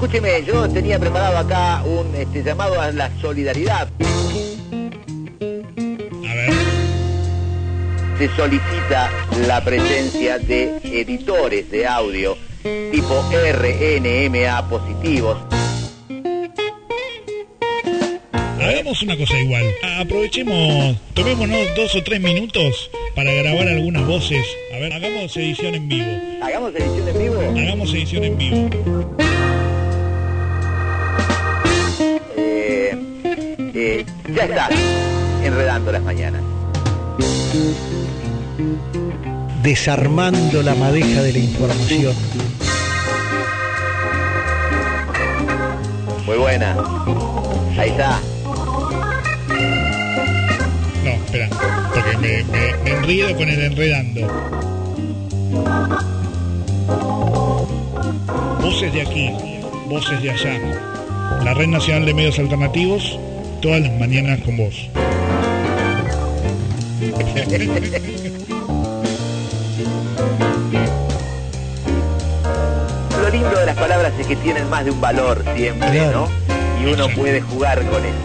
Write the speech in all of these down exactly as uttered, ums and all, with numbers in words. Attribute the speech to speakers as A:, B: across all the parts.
A: escúcheme, yo tenía preparado acá un este, llamado a la solidaridad.
B: A ver.
A: Se solicita la presencia de editores de audio tipo R N M A positivos.
B: Hagamos una cosa igual. Aprovechemos, tomémonos dos o tres minutos para grabar algunas voces. A ver, hagamos edición en vivo.
A: ¿Hagamos edición en vivo?
B: Hagamos edición en vivo.
A: Eh, eh, ya está, enredando las mañanas.
C: Desarmando la madeja de la información.
A: Muy buena. Ahí está.
B: No, espera, porque me, me, me enredo con el enredando. Voces de aquí, voces de allá. La Red Nacional de Medios Alternativos, todas las mañanas con vos.
A: Lo lindo de las palabras es que tienen más de un valor siempre,
C: claro,
A: ¿no? Y uno puede jugar con eso.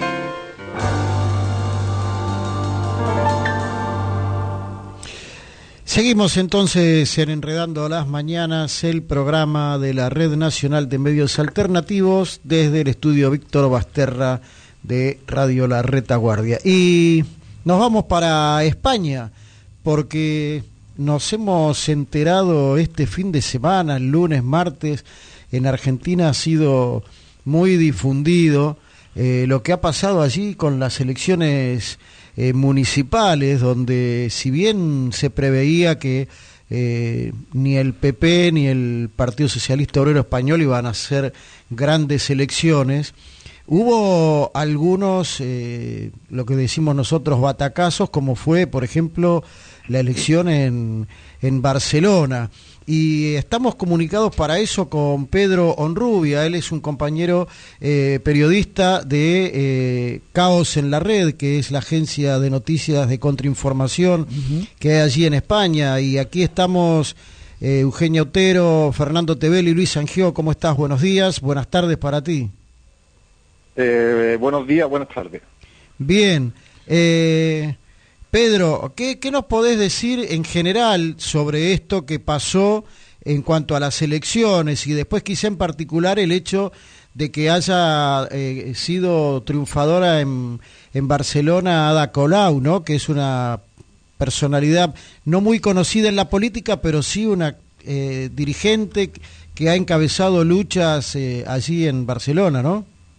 C: Seguimos entonces en Enredando las Mañanas, el programa de la Red Nacional de Medios Alternativos desde el estudio Víctor Basterra de Radio La Retaguardia. Y nos vamos para España porque nos hemos enterado este fin de semana, el lunes, martes, en Argentina ha sido muy difundido eh, lo que ha pasado allí con las elecciones Eh, municipales, donde si bien se preveía que eh, ni el P P ni el Partido Socialista Obrero Español iban a hacer grandes elecciones, hubo algunos, eh, lo que decimos nosotros, batacazos, como fue, por ejemplo, la elección en, en Barcelona. Y estamos comunicados para eso con Pedro Honrubia. Él es un compañero eh, periodista de eh, Caos en la Red, que es la agencia de noticias de contrainformación uh-huh. que hay allí en España. Y aquí estamos eh, Eugenia Otero, Fernando Tebel y Luis Angió. ¿Cómo estás? Buenos días, buenas tardes para ti.
D: Eh, buenos días, buenas tardes.
C: Bien. Eh... Pedro, ¿qué, ¿qué nos podés decir en general sobre esto que pasó en cuanto a las elecciones y después quizá en particular el hecho de que haya eh, sido triunfadora en, en Barcelona Ada Colau, ¿no? Que es una personalidad no muy conocida en la política, pero sí una eh, dirigente que ha encabezado luchas eh, allí en Barcelona, ¿no?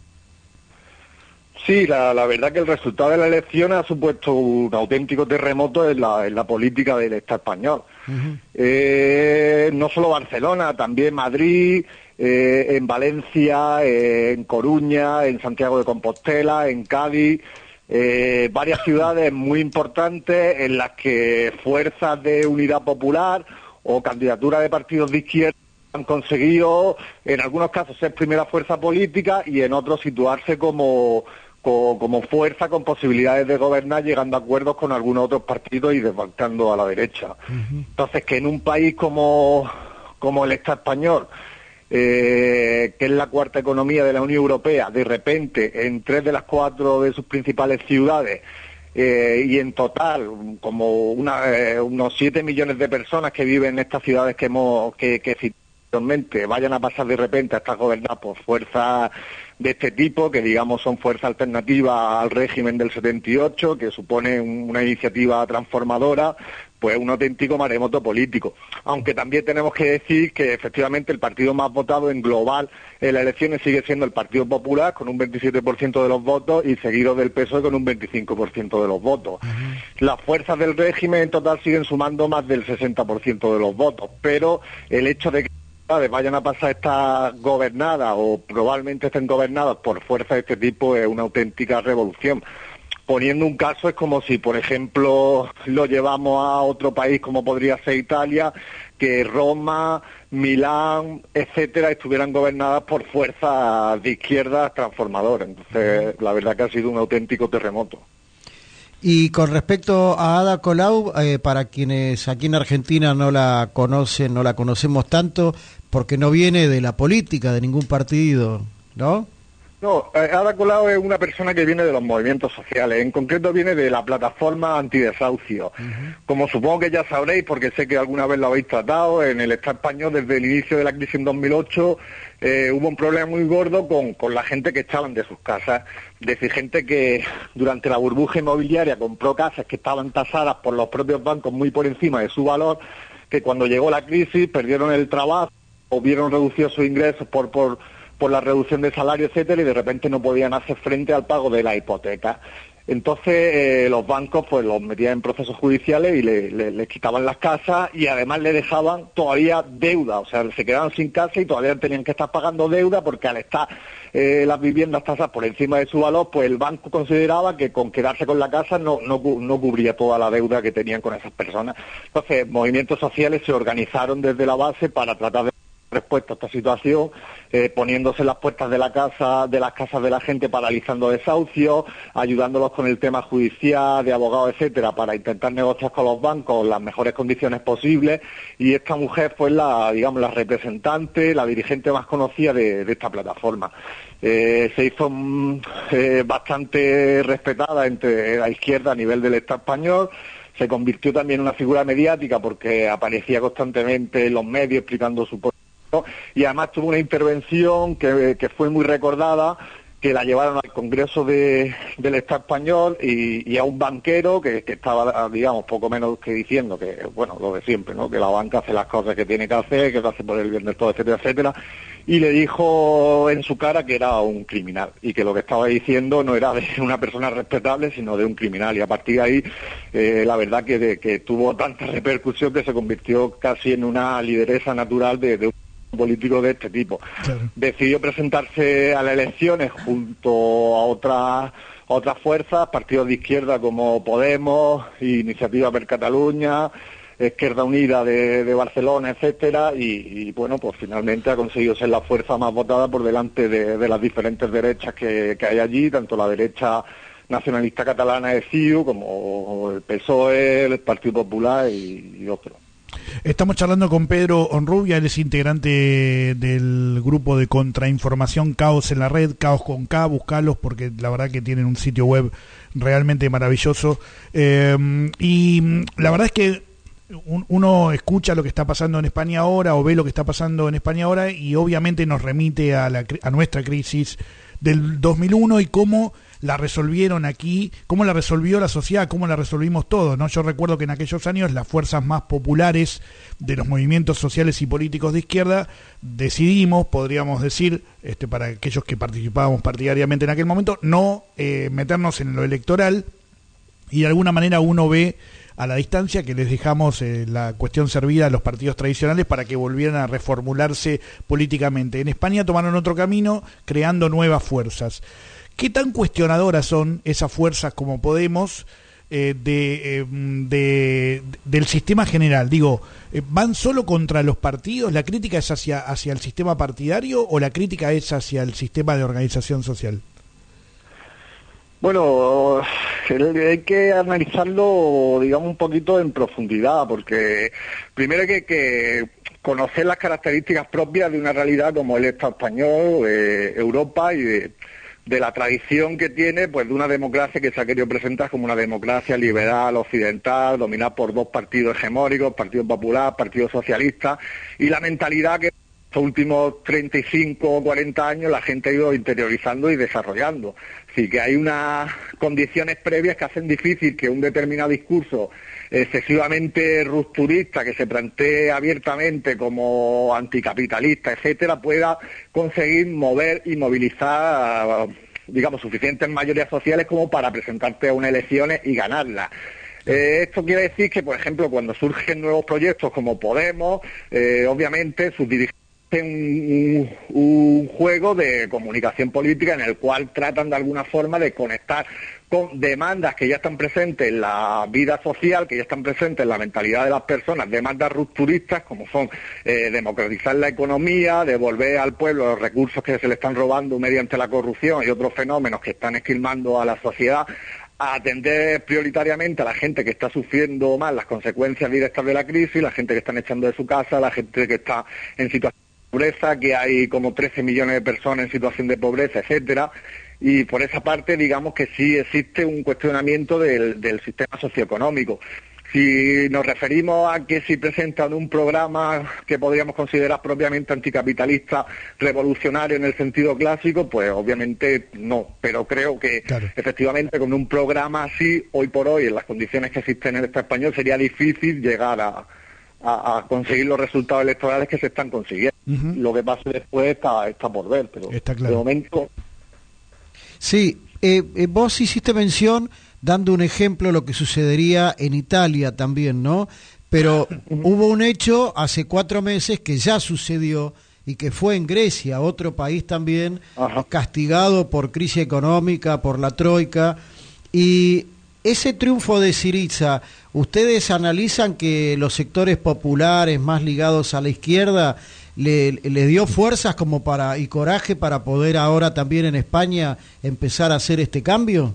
D: Sí, la, la verdad que el resultado de la elección ha supuesto un auténtico terremoto en la, en la política del Estado español. Uh-huh. Eh, no solo Barcelona, también Madrid, eh, en Valencia, eh, en Coruña, en Santiago de Compostela, en Cádiz, eh, varias ciudades muy importantes en las que fuerzas de unidad popular o candidaturas de partidos de izquierda han conseguido, en algunos casos, ser primera fuerza política y en otros situarse como... como fuerza con posibilidades de gobernar, llegando a acuerdos con algunos otros partidos y desbancando a la derecha. Uh-huh. Entonces, que en un país como, como el Estado español, eh, que es la cuarta economía de la Unión Europea, de repente, en tres de las cuatro de sus principales ciudades, eh, y en total, como una, eh, unos siete millones de personas que viven en estas ciudades que hemos que, que citamos, vayan a pasar de repente a estar gobernadas por fuerzas de este tipo, que digamos son fuerzas alternativas al régimen del setenta y ocho, que supone una iniciativa transformadora, pues un auténtico maremoto político. Aunque también tenemos que decir que efectivamente el partido más votado en global en las elecciones sigue siendo el Partido Popular, con un veintisiete por ciento de los votos, y seguido del P S O E con un veinticinco por ciento de los votos. Uh-huh. Las fuerzas del régimen en total siguen sumando más del sesenta por ciento de los votos, pero el hecho de que vayan a pasar a estar gobernadas o probablemente estén gobernadas por fuerzas de este tipo es una auténtica revolución. Poniendo un caso, es como si, por ejemplo, lo llevamos a otro país como podría ser Italia, que Roma, Milán, etcétera, estuvieran gobernadas por fuerzas de izquierdas transformadoras. Entonces, la verdad que ha sido un auténtico terremoto.
C: Y con respecto a Ada Colau, eh, para quienes aquí en Argentina no la conocen, no la conocemos tanto, porque no viene de la política, de ningún partido, ¿no?
D: No, eh, Ada Colau es una persona que viene de los movimientos sociales, en concreto viene de la plataforma antidesahucio. Uh-huh. Como supongo que ya sabréis, porque sé que alguna vez lo habéis tratado, en el Estado español desde el inicio de la crisis en dos mil ocho eh, hubo un problema muy gordo con, con la gente que echaban de sus casas. Es decir, gente que durante la burbuja inmobiliaria compró casas que estaban tasadas por los propios bancos muy por encima de su valor, que cuando llegó la crisis perdieron el trabajo o vieron reducidos sus ingresos por... por por la reducción de salario, etcétera, y de repente no podían hacer frente al pago de la hipoteca. Entonces eh, los bancos pues los metían en procesos judiciales y le, le, les quitaban las casas y además le dejaban todavía deuda, o sea, se quedaban sin casa y todavía tenían que estar pagando deuda porque al estar eh, las viviendas tasadas por encima de su valor, pues el banco consideraba que con quedarse con la casa no, no, no cubría toda la deuda que tenían con esas personas. Entonces, movimientos sociales se organizaron desde la base para tratar de respuesta a esta situación, eh, poniéndose en las puertas de la casa, de las casas de la gente, paralizando desahucios, ayudándolos con el tema judicial, de abogados, etcétera, para intentar negociar con los bancos las mejores condiciones posibles. Y esta mujer fue la, digamos, la representante, la dirigente más conocida de, de esta plataforma. Eh, se hizo mm, eh, bastante respetada entre la izquierda a nivel del Estado español. Se convirtió también en una figura mediática porque aparecía constantemente en los medios explicando su posición. Y además tuvo una intervención que, que fue muy recordada, que la llevaron al Congreso de, del Estado español y, y a un banquero que, que estaba, digamos, poco menos que diciendo que, bueno, lo de siempre, ¿no? Que la banca hace las cosas que tiene que hacer, que lo hace por el bien de todo, etcétera, etcétera. Y le dijo en su cara que era un criminal y que lo que estaba diciendo no era de una persona respetable, sino de un criminal. Y a partir de ahí, eh, la verdad que, de, que tuvo tanta repercusión que se convirtió casi en una lideresa natural de, de un político de este tipo. Claro. Decidió presentarse a las elecciones junto a otras otras fuerzas, partidos de izquierda como Podemos, Iniciativa per Catalunya, Izquierda Unida de, de Barcelona, etcétera, y, y bueno, pues finalmente ha conseguido ser la fuerza más votada por delante de, de las diferentes derechas que, que hay allí, tanto la derecha nacionalista catalana de C I U como el P S O E, el Partido Popular y, y otros.
B: Estamos charlando con Pedro Honrubia, él es integrante del grupo de contrainformación Caos en la Red, Caos con K, buscalos porque la verdad que tienen un sitio web realmente maravilloso. Eh, y la verdad es que uno escucha lo que está pasando en España ahora o ve lo que está pasando en España ahora y obviamente nos remite a, la, a nuestra crisis del dos mil uno y cómo la resolvieron aquí, cómo la resolvió la sociedad, cómo la resolvimos todos, ¿no? Yo recuerdo que en aquellos años las fuerzas más populares de los movimientos sociales y políticos de izquierda decidimos, podríamos decir, este, para aquellos que participábamos partidariamente en aquel momento, no eh, meternos en lo electoral y de alguna manera uno ve a la distancia que les dejamos eh, la cuestión servida a los partidos tradicionales para que volvieran a reformularse políticamente. En España tomaron otro camino, creando nuevas fuerzas. ¿Qué tan cuestionadoras son esas fuerzas como Podemos eh, de, eh, de, del sistema general? Digo, eh, ¿van solo contra los partidos? ¿La crítica es hacia, hacia el sistema partidario o la crítica es hacia el sistema de organización social?
D: Bueno, hay que analizarlo, digamos, un poquito en profundidad, porque primero hay que, que conocer las características propias de una realidad como el Estado español, eh, Europa y de, de la tradición que tiene, pues, de una democracia que se ha querido presentar como una democracia liberal, occidental, dominada por dos partidos hegemónicos, Partido Popular, Partido Socialista, y la mentalidad que estos últimos treinta y cinco o cuarenta años la gente ha ido interiorizando y desarrollando. Así que hay unas condiciones previas que hacen difícil que un determinado discurso excesivamente rupturista, que se plantee abiertamente como anticapitalista, etcétera, pueda conseguir mover y movilizar, digamos, suficientes mayorías sociales como para presentarte a unas elecciones y ganarlas. Eh, esto quiere decir que, por ejemplo, cuando surgen nuevos proyectos como Podemos, eh, obviamente sus dirigentes Un, un juego de comunicación política en el cual tratan de alguna forma de conectar con demandas que ya están presentes en la vida social, que ya están presentes en la mentalidad de las personas, demandas rupturistas como son eh, democratizar la economía, devolver al pueblo los recursos que se le están robando mediante la corrupción y otros fenómenos que están esquilmando a la sociedad, a atender prioritariamente a la gente que está sufriendo más las consecuencias directas de la crisis, la gente que están echando de su casa, la gente que está en situación de pobreza, que hay como trece millones de personas en situación de pobreza, etcétera. Y por esa parte, digamos que sí existe un cuestionamiento del, del sistema socioeconómico. Si nos referimos a que si presentan un programa que podríamos considerar propiamente anticapitalista, revolucionario en el sentido clásico, pues obviamente no. Pero creo que claro. efectivamente con un programa así, hoy por hoy, en las condiciones que existen en el Estado español, sería difícil llegar a, a, a conseguir los resultados electorales que se están consiguiendo. Uh-huh. Lo que pase después está, está por ver, pero
B: está claro.
D: de momento...
C: Sí, eh, eh, vos hiciste mención, dando un ejemplo, lo que sucedería en Italia también, ¿no? Pero hubo un hecho hace cuatro meses que ya sucedió y que fue en Grecia, otro país también Ajá. castigado por crisis económica, por la troika. Y ese triunfo de Syriza, ¿ustedes analizan que los sectores populares más ligados a la izquierda le, le dio fuerzas como para y coraje para poder ahora también en España empezar a hacer este cambio?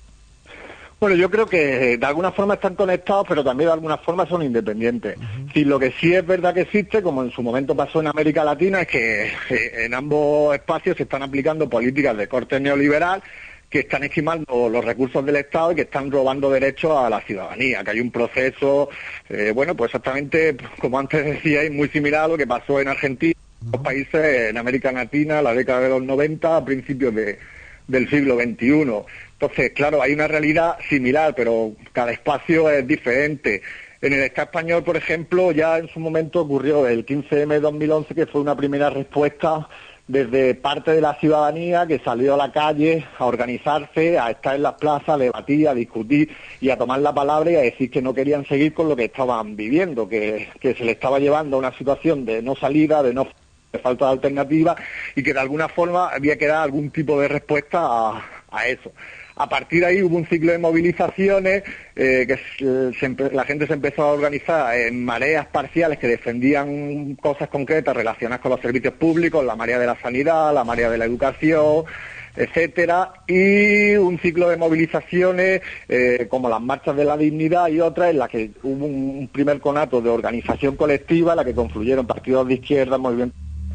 D: Bueno, yo creo que de alguna forma están conectados, pero también de alguna forma son independientes. Uh-huh. Si lo que sí es verdad que existe, como en su momento pasó en América Latina, es que eh, en ambos espacios se están aplicando políticas de corte neoliberal que están esquimando los recursos del Estado y que están robando derechos a la ciudadanía, que hay un proceso, eh, bueno, pues exactamente, como antes decíais, muy similar a lo que pasó en Argentina, en los países en América Latina, la década de los noventa, a principios de, del siglo veintiuno. Entonces, claro, hay una realidad similar, pero cada espacio es diferente. En el Estado español, por ejemplo, ya en su momento ocurrió el quince eme de dos mil once, que fue una primera respuesta desde parte de la ciudadanía que salió a la calle a organizarse, a estar en las plazas, a debatir, a discutir y a tomar la palabra y a decir que no querían seguir con lo que estaban viviendo, que, que se les estaba llevando a una situación de no salida, de no de falta de alternativa y que de alguna forma había que dar algún tipo de respuesta a, a eso. A partir de ahí hubo un ciclo de movilizaciones, eh, que se, la gente se empezó a organizar en mareas parciales que defendían cosas concretas relacionadas con los servicios públicos, la marea de la sanidad, la marea de la educación, etcétera, y un ciclo de movilizaciones eh, como las marchas de la dignidad y otras en las que hubo un, un primer conato de organización colectiva en la que confluyeron partidos de izquierda, movimientos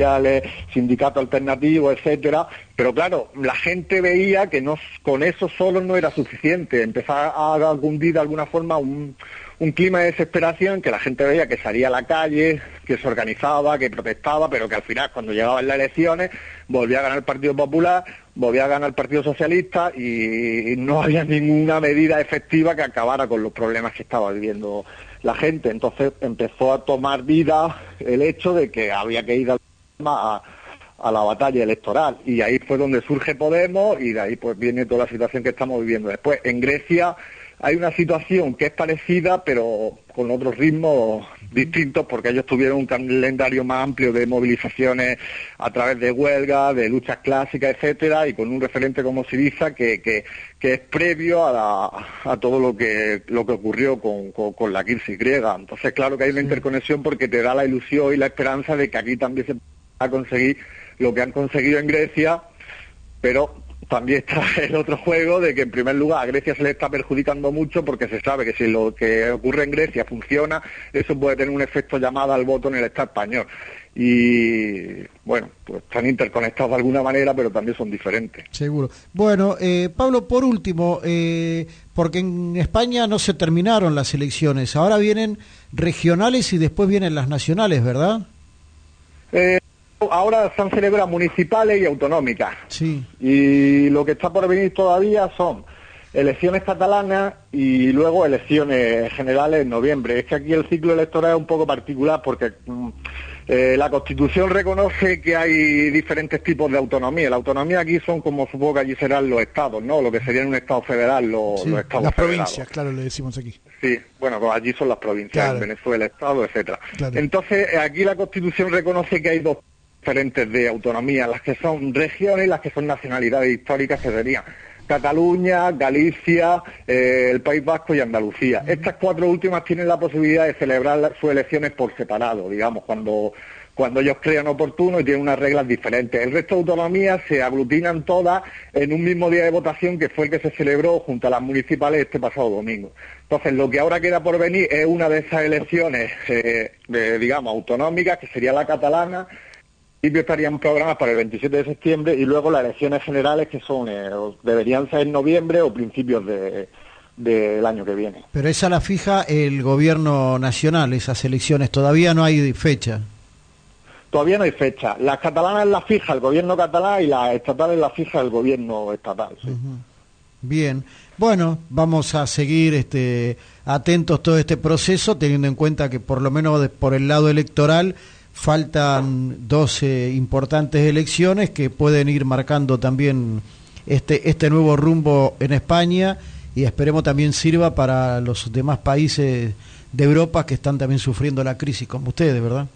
D: sindicatos alternativos, etcétera, pero claro, la gente veía que no, con eso solo no era suficiente, empezaba a cundir de alguna forma un, un clima de desesperación, que la gente veía que salía a la calle, que se organizaba, que protestaba, pero que al final cuando llegaban las elecciones volvía a ganar el Partido Popular, volvía a ganar el Partido Socialista y no había ninguna medida efectiva que acabara con los problemas que estaba viviendo la gente. Entonces empezó a tomar vida el hecho de que había que ir a A, a la batalla electoral y ahí fue donde surge Podemos y de ahí pues viene toda la situación que estamos viviendo después. En Grecia hay una situación que es parecida pero con otros ritmos distintos porque ellos tuvieron un calendario más amplio de movilizaciones a través de huelgas, de luchas clásicas, etcétera, y con un referente como Syriza que, que, que es previo a, la, a todo lo que lo que ocurrió con, con, con la crisis griega. Entonces claro que hay una interconexión porque te da la ilusión y la esperanza de que aquí también se a conseguir lo que han conseguido en Grecia, pero también está el otro juego de que en primer lugar a Grecia se le está perjudicando mucho porque se sabe que si lo que ocurre en Grecia funciona, eso puede tener un efecto llamada al voto en el Estado español. Y bueno, pues están interconectados de alguna manera, pero también son diferentes.
C: Seguro. Bueno, eh, Pablo, por último, eh, porque en España no se terminaron las elecciones, ahora vienen regionales y después vienen las nacionales, ¿verdad?
D: Eh, ahora se han celebrado municipales y autonómicas.
C: Sí.
D: Y lo que está por venir todavía son elecciones catalanas y luego elecciones generales en noviembre. Es que aquí el ciclo electoral es un poco particular porque eh, la Constitución reconoce que hay diferentes tipos de autonomía. La autonomía aquí son como supongo que allí serán los estados, ¿no? Lo que sería un estado federal, los,
B: sí,
D: los estados
B: las
D: federados.
B: Provincias, claro, le decimos aquí.
D: Sí, bueno, pues allí son las provincias, claro. En Venezuela, estado, etcétera. Claro. Entonces, aquí la Constitución reconoce que hay dos diferentes de autonomía, las que son regiones y las que son nacionalidades históricas, que serían Cataluña, Galicia, eh, el País Vasco y Andalucía. Estas cuatro últimas tienen la posibilidad de celebrar sus elecciones por separado, digamos, cuando cuando ellos crean oportuno y tienen unas reglas diferentes. El resto de autonomías se aglutinan todas en un mismo día de votación, que fue el que se celebró junto a las municipales este pasado domingo. Entonces, lo que ahora queda por venir es una de esas elecciones, eh, de, digamos, autonómicas, que sería la catalana. En principio estarían programadas para el veintisiete de septiembre, y luego las elecciones generales, que son eh, deberían ser en noviembre o principios de del año que viene.
C: Pero esa la fija el gobierno nacional, esas elecciones, todavía no hay fecha.
D: Todavía no hay fecha. Las catalanas las fija el gobierno catalán y las estatales las fija el gobierno estatal. Sí.
C: Uh-huh. Bien, bueno, vamos a seguir este, atentos todo este proceso, teniendo en cuenta que por lo menos de, por el lado electoral faltan doce importantes elecciones que pueden ir marcando también este, este nuevo rumbo en España, y esperemos también sirva para los demás países de Europa que están también sufriendo la crisis como ustedes, ¿verdad?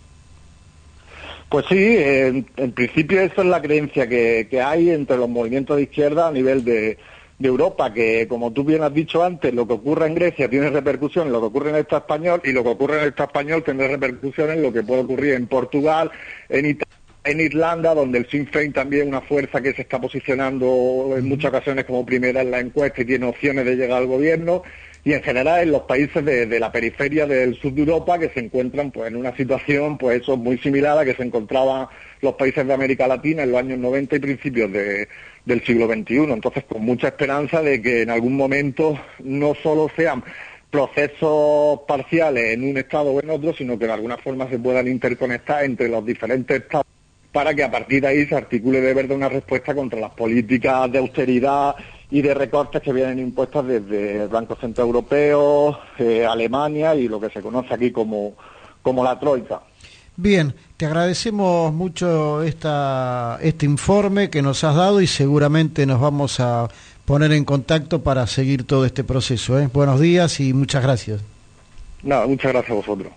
D: Pues sí, en, en principio eso es la creencia que, que hay entre los movimientos de izquierda a nivel de, de Europa, que como tú bien has dicho antes, lo que ocurre en Grecia tiene repercusión en lo que ocurre en el Estado español, y lo que ocurre en el Estado español tendrá repercusión en lo que puede ocurrir en Portugal, en Italia, en Irlanda, donde el Sinn Féin también es una fuerza que se está posicionando en muchas ocasiones como primera en la encuesta y tiene opciones de llegar al gobierno, y en general en los países de, de la periferia del sur de Europa, que se encuentran pues en una situación pues eso muy similar a que se encontraban los países de América Latina en los años noventa y principios de, del siglo veintiuno. Entonces, con mucha esperanza de que en algún momento no solo sean procesos parciales en un estado o en otro, sino que de alguna forma se puedan interconectar entre los diferentes estados, para que a partir de ahí se articule de verdad una respuesta contra las políticas de austeridad y de recortes que vienen impuestas desde el Banco Central Europeo, eh, Alemania y lo que se conoce aquí como, como la Troika.
C: Bien, te agradecemos mucho esta, este informe que nos has dado, y seguramente nos vamos a poner en contacto para seguir todo este proceso, ¿eh? Buenos días y muchas gracias.
D: Nada, muchas gracias a vosotros.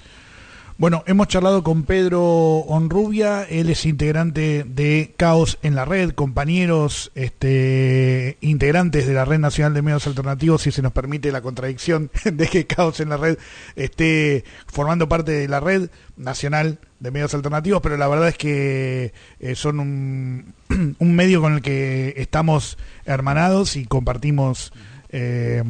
B: Bueno, hemos charlado con Pedro Honrubia, él es integrante de Caos en la Red, compañeros este, integrantes de la Red Nacional de Medios Alternativos, si se nos permite la contradicción de que Caos en la Red esté formando parte de la Red Nacional de Medios Alternativos, pero la verdad es que eh, son un, un medio con el que estamos hermanados y compartimos eh,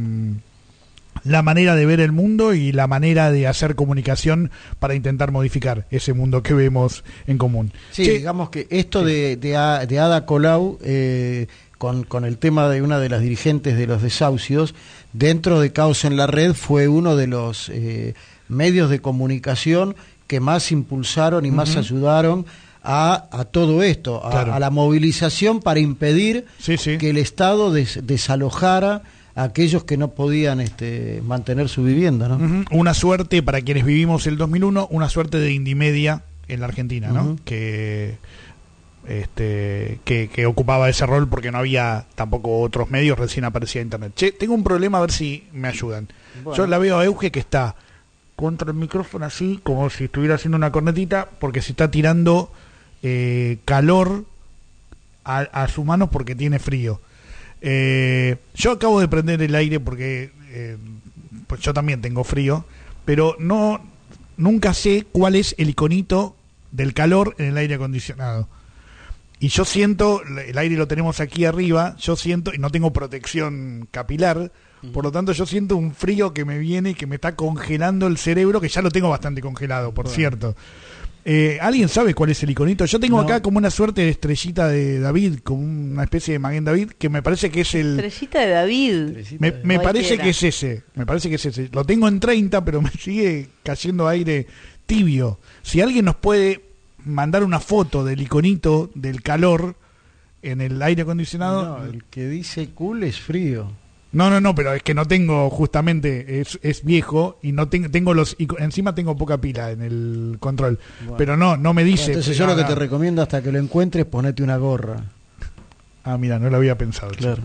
B: la manera de ver el mundo y la manera de hacer comunicación para intentar modificar ese mundo que vemos en común.
C: Sí,
B: che,
C: digamos que esto sí. de, de, de Ada Colau, eh, con, con el tema de una de las dirigentes de los desahucios, dentro de Caos en la Red fue uno de los eh, medios de comunicación que más impulsaron y uh-huh. más ayudaron a, a todo esto, a, claro. a la movilización para impedir sí, sí. que el Estado des, desalojara a aquellos que no podían este, mantener su vivienda, ¿no?
B: Uh-huh. Una suerte, para quienes vivimos el dos mil uno, una suerte de Indimedia en la Argentina, ¿no? Uh-huh. Que, este, que, que ocupaba ese rol porque no había tampoco otros medios, recién aparecía Internet. Che, tengo un problema, a ver si me ayudan. Bueno. Yo la veo a Euge que está contra el micrófono así, como si estuviera haciendo una cornetita, porque se está tirando eh, calor a, a sus manos porque tiene frío. Eh, yo acabo de prender el aire porque eh, pues yo también tengo frío, pero no nunca sé cuál es el iconito del calor en el aire acondicionado. Y yo siento, el aire lo tenemos aquí arriba, yo siento, y no tengo protección capilar, uh-huh. por lo tanto yo siento un frío que me viene y que me está congelando el cerebro, que ya lo tengo bastante congelado, por bueno. cierto. Eh, ¿Alguien sabe cuál es el iconito? Yo tengo no. acá como una suerte de estrellita de David, como una especie de Maguen David, que me parece que es el...
E: Estrellita de David.
B: Me, me parece que es ese, me parece que es ese. Lo tengo en treinta, pero me sigue cayendo aire tibio. Si alguien nos puede mandar una foto del iconito del calor en el aire acondicionado...
C: No, el que dice cool es frío.
B: No, no, no, pero es que no tengo, justamente, es, es viejo y no tengo, tengo los, encima tengo poca pila en el control, bueno. pero no, no me dice.
C: Bueno, entonces yo
B: no,
C: lo que
B: no.
C: te recomiendo hasta que lo encuentres, ponete una gorra.
B: Ah, mira, no lo había pensado.
C: Claro.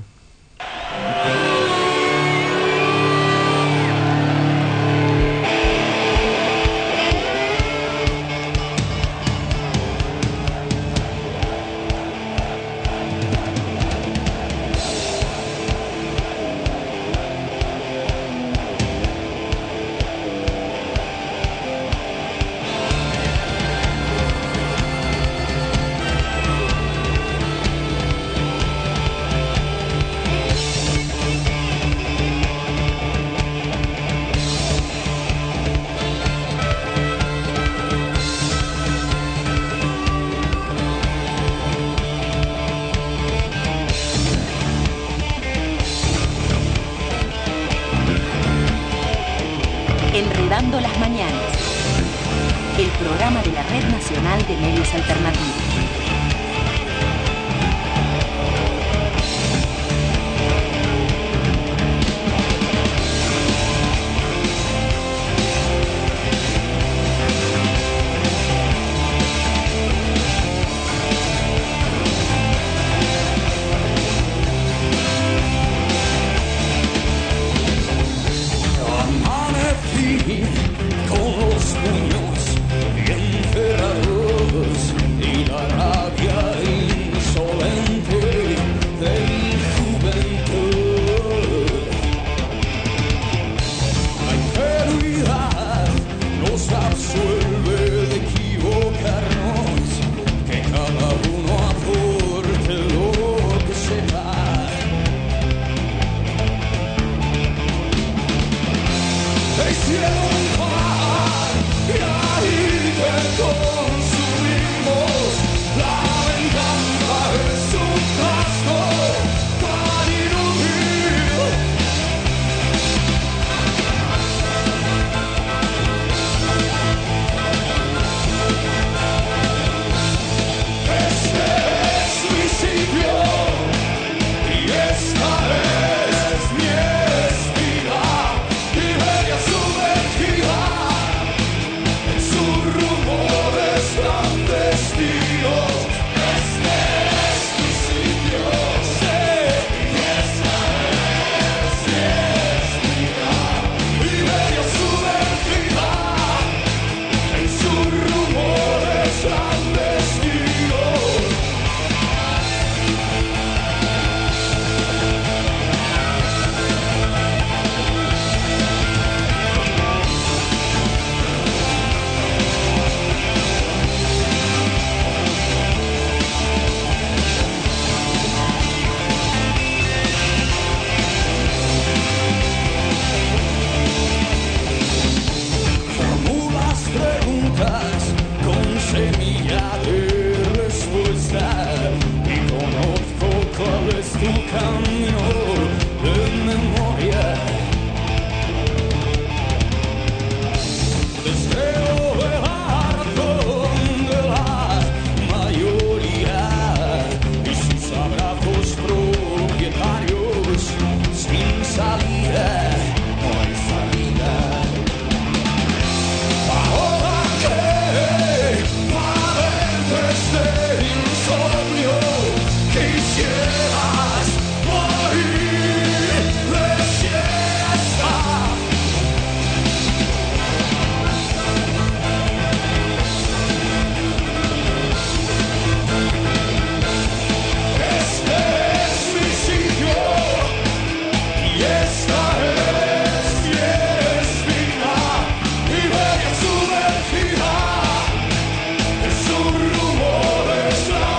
E: Enredando las Mañanas, el programa de la Red Nacional de Medios Alternativos.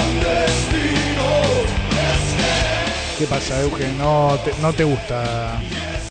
B: ¿Qué pasa, Eugen? ¿No te, no te gusta